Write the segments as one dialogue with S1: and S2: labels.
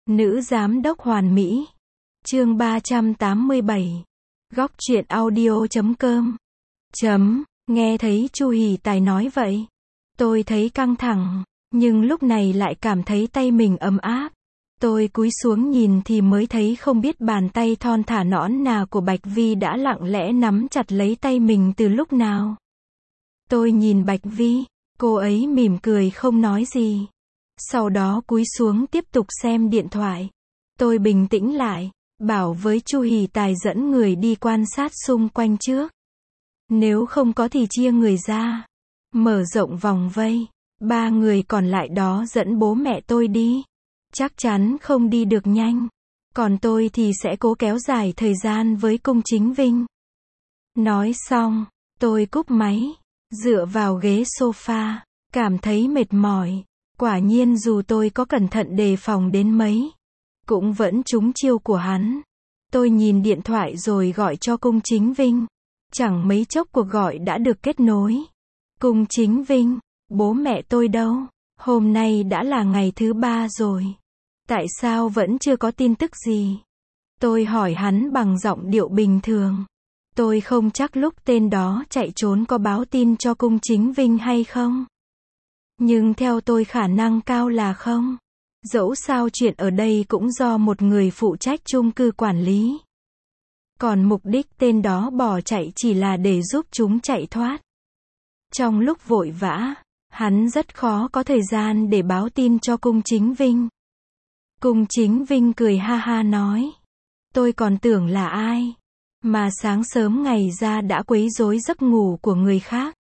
S1: Nữ giám đốc hoàn mỹ. Chương 387. Góc truyện audio.com. Nghe thấy Chu Hỷ Tài nói vậy, tôi thấy căng thẳng, nhưng lúc này lại cảm thấy tay mình ấm áp. Tôi cúi xuống nhìn thì mới thấy không biết bàn tay thon thả nõn nà của Bạch Vi đã lặng lẽ nắm chặt lấy tay mình từ lúc nào. Tôi nhìn Bạch Vi, cô ấy mỉm cười không nói gì. Sau đó cúi xuống tiếp tục xem điện thoại. Tôi bình tĩnh lại, bảo với Chu Hỷ Tài dẫn người đi quan sát xung quanh trước. Nếu không có thì chia người ra, mở rộng vòng vây. 3 người còn lại đó dẫn bố mẹ tôi đi. Chắc chắn không đi được nhanh. Còn tôi thì sẽ cố kéo dài thời gian với Cung Chính Vinh. Nói xong, tôi cúp máy, dựa vào ghế sofa, cảm thấy mệt mỏi. Quả nhiên dù tôi có cẩn thận đề phòng đến mấy, cũng vẫn trúng chiêu của hắn. Tôi nhìn điện thoại rồi gọi cho Cung Chính Vinh. Chẳng mấy chốc cuộc gọi đã được kết nối. Cung Chính Vinh, bố mẹ tôi đâu? Hôm nay đã là ngày thứ 3 rồi. Tại sao vẫn chưa có tin tức gì? Tôi hỏi hắn bằng giọng điệu bình thường. Tôi không chắc lúc tên đó chạy trốn có báo tin cho Cung Chính Vinh hay không. Nhưng theo tôi khả năng cao là không. Dẫu sao chuyện ở đây cũng do một người phụ trách chung cư quản lý. Còn mục đích tên đó bỏ chạy chỉ là để giúp chúng chạy thoát. Trong lúc vội vã, hắn rất khó có thời gian để báo tin cho Cung Chính Vinh. Cung Chính Vinh cười ha ha nói. Tôi còn tưởng là ai, mà sáng sớm ngày ra đã quấy rối giấc ngủ của người khác.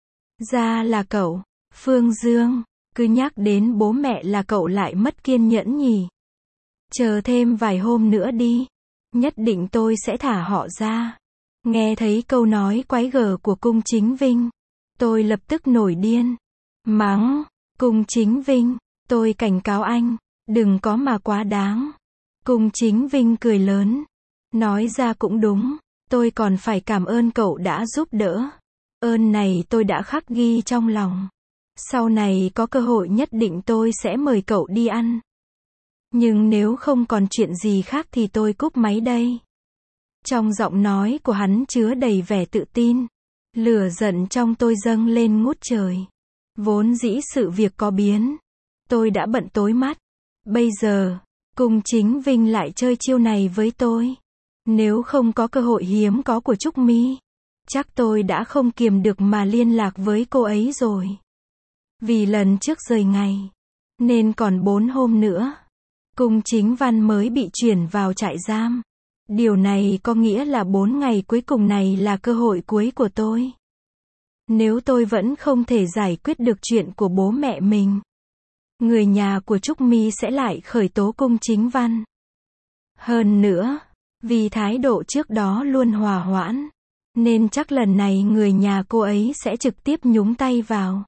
S1: Ra là cậu, Phương Dương, cứ nhắc đến bố mẹ là cậu lại mất kiên nhẫn nhỉ. Chờ thêm vài hôm nữa đi, nhất định tôi sẽ thả họ ra. Nghe thấy câu nói quái gở của Cung Chính Vinh, tôi lập tức nổi điên. Mắng, Cung Chính Vinh, tôi cảnh cáo anh, đừng có mà quá đáng. Cung Chính Vinh cười lớn, nói ra cũng đúng, tôi còn phải cảm ơn cậu đã giúp đỡ. Ơn này tôi đã khắc ghi trong lòng. Sau này có cơ hội nhất định tôi sẽ mời cậu đi ăn. Nhưng nếu không còn chuyện gì khác thì tôi cúp máy đây. Trong giọng nói của hắn chứa đầy vẻ tự tin. Lửa giận trong tôi dâng lên ngút trời. Vốn dĩ sự việc có biến, tôi đã bận tối mắt. Bây giờ, Cung Chính Vinh lại chơi chiêu này với tôi. Nếu không có cơ hội hiếm có của Trúc My, chắc tôi đã không kiềm được mà liên lạc với cô ấy rồi. Vì lần trước rời ngày, nên còn 4 hôm nữa, Cung Chính Văn mới bị chuyển vào trại giam. Điều này có nghĩa là 4 ngày cuối cùng này là cơ hội cuối của tôi. Nếu tôi vẫn không thể giải quyết được chuyện của bố mẹ mình, người nhà của Trúc My sẽ lại khởi tố Cung Chính Văn. Hơn nữa, vì thái độ trước đó luôn hòa hoãn, nên chắc lần này người nhà cô ấy sẽ trực tiếp nhúng tay vào.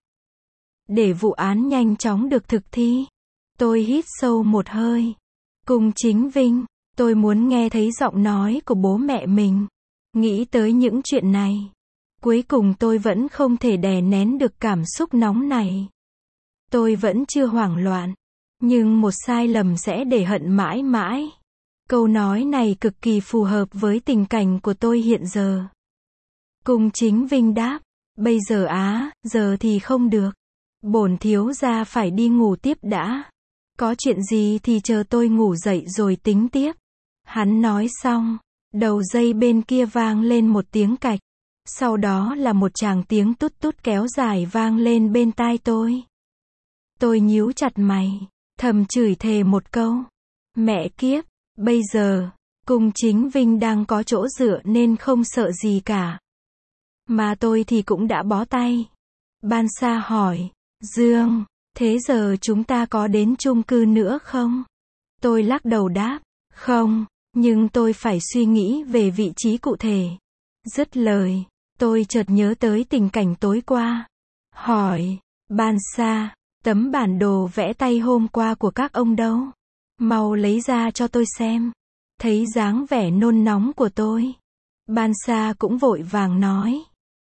S1: Để vụ án nhanh chóng được thực thi, tôi hít sâu một hơi. Cung Chính Vinh, tôi muốn nghe thấy giọng nói của bố mẹ mình. Nghĩ tới những chuyện này, cuối cùng tôi vẫn không thể đè nén được cảm xúc nóng này. Tôi vẫn chưa hoảng loạn, nhưng một sai lầm sẽ để hận mãi mãi. Câu nói này cực kỳ phù hợp với tình cảnh của tôi hiện giờ. Cung Chính Vinh đáp, bây giờ giờ thì không được. Bổn thiếu gia phải đi ngủ tiếp đã. Có chuyện gì thì chờ tôi ngủ dậy rồi tính tiếp. Hắn nói xong, đầu dây bên kia vang lên một tiếng cạch. Sau đó là một tràng tiếng tút tút kéo dài vang lên bên tai tôi. Tôi nhíu chặt mày, thầm chửi thề một câu. Mẹ kiếp, bây giờ, Cung Chính Vinh đang có chỗ dựa nên không sợ gì cả. Mà tôi thì cũng đã bó tay. Ban Sa hỏi, Dương, thế giờ chúng ta có đến chung cư nữa không? Tôi lắc đầu đáp, không, nhưng tôi phải suy nghĩ về vị trí cụ thể. Dứt lời, tôi chợt nhớ tới tình cảnh tối qua. Hỏi, Ban Sa, tấm bản đồ vẽ tay hôm qua của các ông đâu? Mau lấy ra cho tôi xem. Thấy dáng vẻ nôn nóng của tôi, Ban Sa cũng vội vàng nói.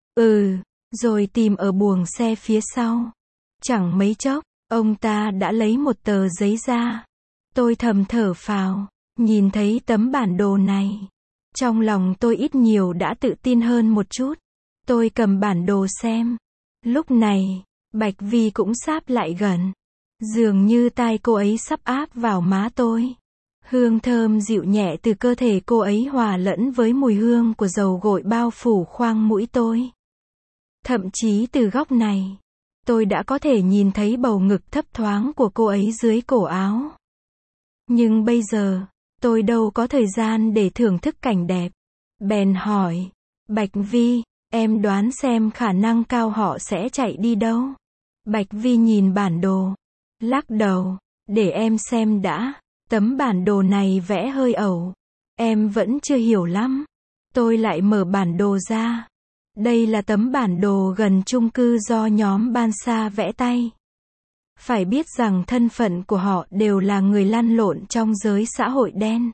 S1: Rồi tìm ở buồng xe phía sau. Chẳng mấy chốc, ông ta đã lấy một tờ giấy ra. Tôi thầm thở phào, nhìn thấy tấm bản đồ này. Trong lòng tôi ít nhiều đã tự tin hơn một chút. Tôi cầm bản đồ xem. Lúc này, Bạch Vi cũng sáp lại gần. Dường như tai cô ấy sắp áp vào má tôi. Hương thơm dịu nhẹ từ cơ thể cô ấy hòa lẫn với mùi hương của dầu gội bao phủ khoang mũi tôi. Thậm chí từ góc này, tôi đã có thể nhìn thấy bầu ngực thấp thoáng của cô ấy dưới cổ áo. Nhưng bây giờ, tôi đâu có thời gian để thưởng thức cảnh đẹp. Bèn hỏi, Bạch Vi, em đoán xem khả năng cao họ sẽ chạy đi đâu? Bạch Vi nhìn bản đồ, lắc đầu, để em xem đã. Tấm bản đồ này vẽ hơi ẩu. Em vẫn chưa hiểu lắm. Tôi lại mở bản đồ ra. Đây là tấm bản đồ gần chung cư do nhóm Bansa vẽ tay. Phải biết rằng thân phận của họ đều là người lăn lộn trong giới xã hội đen.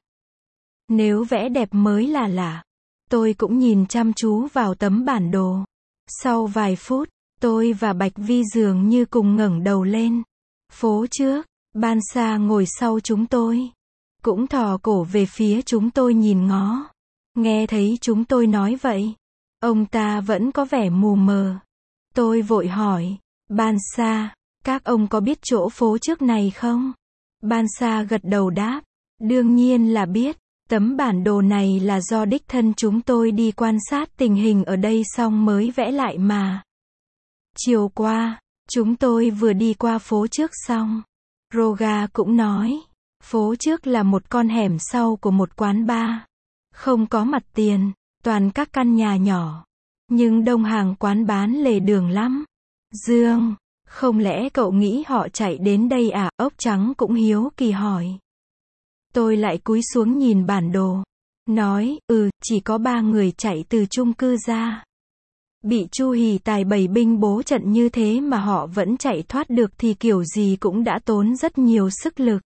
S1: Nếu vẽ đẹp mới là lạ. Tôi cũng nhìn chăm chú vào tấm bản đồ. Sau vài phút, tôi và Bạch Vi dường như cùng ngẩng đầu lên. Phố trước, Bansa ngồi sau chúng tôi. Cũng thò cổ về phía chúng tôi nhìn ngó. Nghe thấy chúng tôi nói vậy. Ông ta vẫn có vẻ mù mờ. Tôi vội hỏi, Bansa, các ông có biết chỗ phố trước này không? Bansa gật đầu đáp, đương nhiên là biết. Tấm bản đồ này là do đích thân chúng tôi đi quan sát tình hình ở đây xong mới vẽ lại mà. Chiều qua, chúng tôi vừa đi qua phố trước xong. Roga cũng nói, phố trước là một con hẻm sau của một quán bar. Không có mặt tiền, toàn các căn nhà nhỏ. Nhưng đông hàng quán bán lề đường lắm. Dương, không lẽ cậu nghĩ họ chạy đến đây à? Ốc trắng cũng hiếu kỳ hỏi. Tôi lại cúi xuống nhìn bản đồ. Nói, chỉ có 3 người chạy từ chung cư ra. Bị Chu Hỷ Tài bày binh bố trận như thế mà họ vẫn chạy thoát được thì kiểu gì cũng đã tốn rất nhiều sức lực.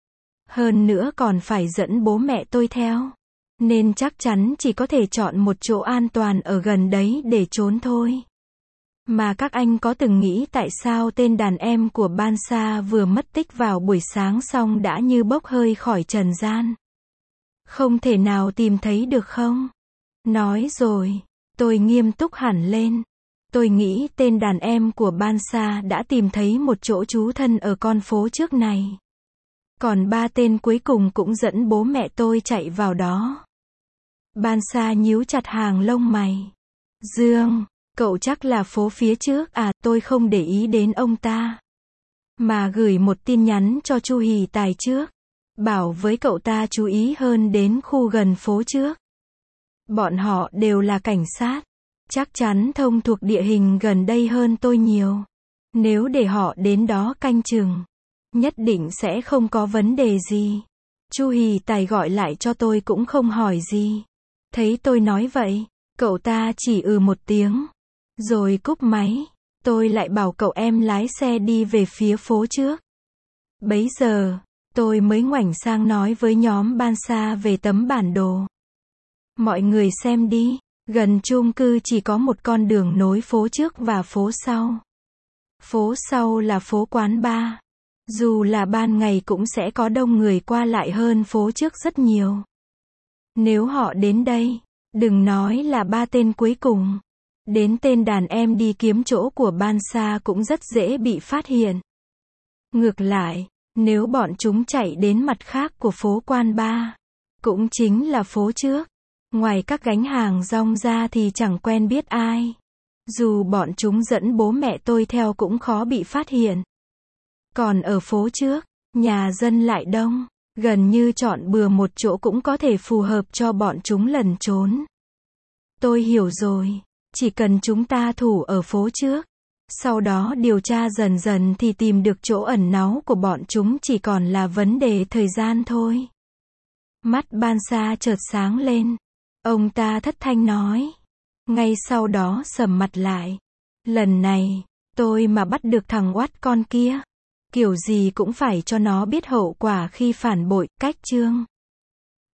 S1: Hơn nữa còn phải dẫn bố mẹ tôi theo. Nên chắc chắn chỉ có thể chọn một chỗ an toàn ở gần đấy để trốn thôi. Mà các anh có từng nghĩ tại sao tên đàn em của Bansa vừa mất tích vào buổi sáng xong đã như bốc hơi khỏi trần gian? Không thể nào tìm thấy được không? Nói rồi, tôi nghiêm túc hẳn lên. Tôi nghĩ tên đàn em của Bansa đã tìm thấy một chỗ trú thân ở con phố trước này. Còn 3 tên cuối cùng cũng dẫn bố mẹ tôi chạy vào đó. Bansa nhíu chặt hàng lông mày. Dương, cậu chắc là phố phía trước à? Tôi không để ý đến ông ta. Mà gửi một tin nhắn cho Chu Hỷ Tài trước. Bảo với cậu ta chú ý hơn đến khu gần phố trước. Bọn họ đều là cảnh sát. Chắc chắn thông thuộc địa hình gần đây hơn tôi nhiều. Nếu để họ đến đó canh chừng, nhất định sẽ không có vấn đề gì. Chu Hỷ Tài gọi lại cho tôi cũng không hỏi gì. Thấy tôi nói vậy, cậu ta chỉ một tiếng. Rồi cúp máy. Tôi lại bảo cậu em lái xe đi về phía phố trước. Bấy giờ, tôi mới ngoảnh sang nói với nhóm Bansa về tấm bản đồ. Mọi người xem đi. Gần chung cư chỉ có một con đường nối phố trước và phố sau. Phố sau là phố quán bar. Dù là ban ngày cũng sẽ có đông người qua lại hơn phố trước rất nhiều. Nếu họ đến đây, đừng nói là 3 tên cuối cùng. Đến tên đàn em đi kiếm chỗ của Bansa cũng rất dễ bị phát hiện. Ngược lại, nếu bọn chúng chạy đến mặt khác của phố Quan Ba, cũng chính là phố trước, ngoài các gánh hàng rong ra thì chẳng quen biết ai. Dù bọn chúng dẫn bố mẹ tôi theo cũng khó bị phát hiện. Còn ở phố trước, nhà dân lại đông, gần như chọn bừa một chỗ cũng có thể phù hợp cho bọn chúng lẩn trốn. Tôi hiểu rồi, chỉ cần chúng ta thủ ở phố trước, sau đó điều tra dần dần thì tìm được chỗ ẩn náu của bọn chúng chỉ còn là vấn đề thời gian thôi. Mắt Bansa chợt sáng lên. Ông ta thất thanh nói. Ngay sau đó sầm mặt lại. Lần này, tôi mà bắt được thằng oắt con kia, kiểu gì cũng phải cho nó biết hậu quả khi phản bội. Cách chương